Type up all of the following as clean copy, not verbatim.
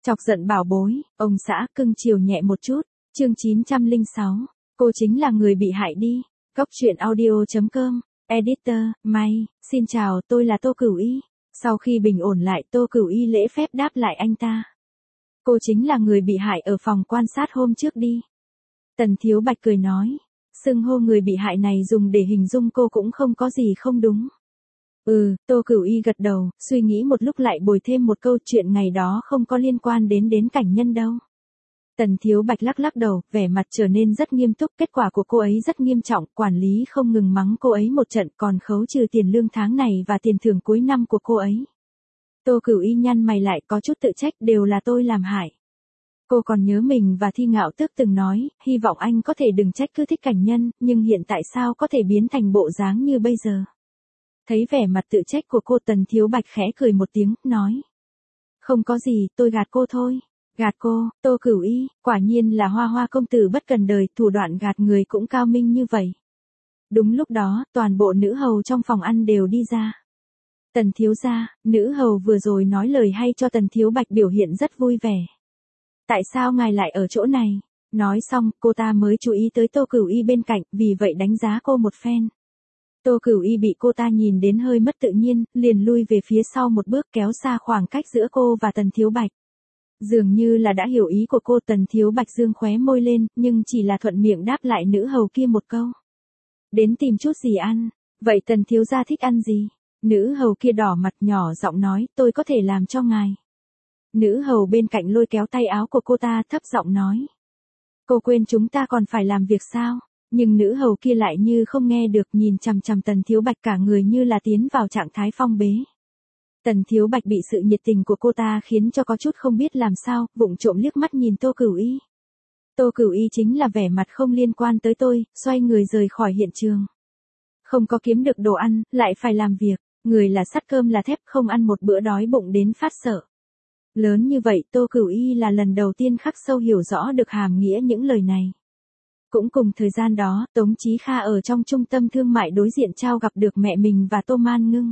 Chọc giận bảo bối, ông xã cưng chiều nhẹ một chút. Chương 906. Cô chính là người bị hại đi. Góc truyện audio.com. Editor, May. Xin chào, tôi là Tô Cửu Y. Sau khi bình ổn lại, Tô Cửu Y lễ phép đáp lại anh ta. Cô chính là người bị hại ở phòng quan sát hôm trước đi. Tần Thiếu Bạch cười nói. Xưng hô người bị hại này dùng để hình dung cô cũng không có gì không đúng. Tô Cửu Y gật đầu, suy nghĩ một lúc lại bồi thêm một câu chuyện ngày đó không có liên quan đến cảnh nhân đâu. Tần Thiếu Bạch lắc lắc đầu, vẻ mặt trở nên rất nghiêm túc, kết quả của cô ấy rất nghiêm trọng, quản lý không ngừng mắng cô ấy một trận còn khấu trừ tiền lương tháng này và tiền thưởng cuối năm của cô ấy. Tô Cửu Y nhăn mày lại có chút tự trách, đều là tôi làm hại. Cô còn nhớ mình và Thi Ngạo Tước từng nói, hy vọng anh có thể đừng trách cứ thích cảnh nhân, nhưng hiện tại sao có thể biến thành bộ dáng như bây giờ. Thấy vẻ mặt tự trách của cô, Tần Thiếu Bạch khẽ cười một tiếng, nói. Không có gì, tôi gạt cô thôi. Gạt cô, Tô Cửu Y, quả nhiên là Hoa Hoa công tử bất cần đời, thủ đoạn gạt người cũng cao minh như vậy. Đúng lúc đó, toàn bộ nữ hầu trong phòng ăn đều đi ra. Tần thiếu gia, nữ hầu vừa rồi nói lời hay cho Tần Thiếu Bạch biểu hiện rất vui vẻ. Tại sao ngài lại ở chỗ này? Nói xong, cô ta mới chú ý tới Tô Cửu Y bên cạnh, vì vậy đánh giá cô một phen. Tô Cửu Y bị cô ta nhìn đến hơi mất tự nhiên, liền lui về phía sau một bước kéo xa khoảng cách giữa cô và Tần Thiếu Bạch. Dường như là đã hiểu ý của cô, Tần Thiếu Bạch dương khóe môi lên, nhưng chỉ là thuận miệng đáp lại nữ hầu kia một câu. Đến tìm chút gì ăn, vậy Tần thiếu gia thích ăn gì? Nữ hầu kia đỏ mặt nhỏ giọng nói, tôi có thể làm cho ngài. Nữ hầu bên cạnh lôi kéo tay áo của cô ta thấp giọng nói. Cô quên chúng ta còn phải làm việc sao? Nhưng nữ hầu kia lại như không nghe được, nhìn chằm chằm Tần Thiếu Bạch cả người như là tiến vào trạng thái phong bế. Tần Thiếu Bạch bị sự nhiệt tình của cô ta khiến cho có chút không biết làm sao, vụng trộm liếc mắt nhìn Tô Cửu Y. Tô Cửu Y chính là vẻ mặt không liên quan tới tôi, xoay người rời khỏi hiện trường. Không có kiếm được đồ ăn, lại phải làm việc, người là sắt cơm là thép, không ăn một bữa đói bụng đến phát sợ. Lớn như vậy, Tô Cửu Y là lần đầu tiên khắc sâu hiểu rõ được hàm nghĩa những lời này. Cũng cùng thời gian đó, Tống Chí Kha ở trong trung tâm thương mại đối diện trao gặp được mẹ mình và Tô Man Ngưng.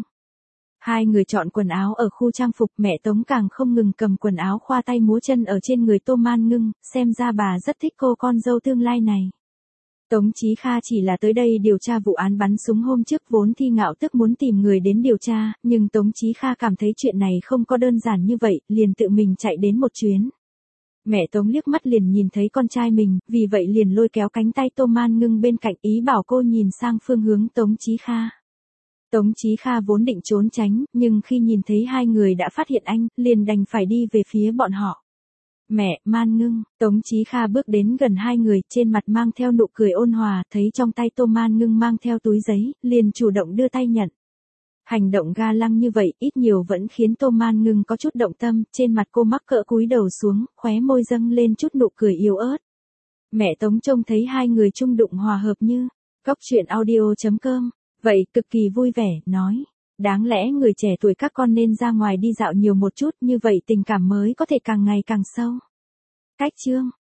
Hai người chọn quần áo ở khu trang phục, mẹ Tống càng không ngừng cầm quần áo khoa tay múa chân ở trên người Tô Man Ngưng, xem ra bà rất thích cô con dâu tương lai này. Tống Chí Kha chỉ là tới đây điều tra vụ án bắn súng hôm trước, vốn Thi Ngạo Tước muốn tìm người đến điều tra, nhưng Tống Chí Kha cảm thấy chuyện này không có đơn giản như vậy, liền tự mình chạy đến một chuyến. Mẹ Tống liếc mắt liền nhìn thấy con trai mình, vì vậy liền lôi kéo cánh tay Tô Man Ngưng bên cạnh, ý bảo cô nhìn sang phương hướng Tống Chí Kha. Tống Chí Kha vốn định trốn tránh, nhưng khi nhìn thấy hai người đã phát hiện anh, liền đành phải đi về phía bọn họ. Mẹ, Man Ngưng, Tống Chí Kha bước đến gần hai người, trên mặt mang theo nụ cười ôn hòa, thấy trong tay Tô Man Ngưng mang theo túi giấy, liền chủ động đưa tay nhận. Hành động ga lăng như vậy, ít nhiều vẫn khiến Tô Man Ngưng có chút động tâm, trên mặt cô mắc cỡ cúi đầu xuống, khóe môi dâng lên chút nụ cười yếu ớt. Mẹ Tống trông thấy hai người chung đụng hòa hợp như, góc truyện audio.com, vậy cực kỳ vui vẻ, nói. Đáng lẽ người trẻ tuổi các con nên ra ngoài đi dạo nhiều một chút, như vậy tình cảm mới có thể càng ngày càng sâu. Cách chương.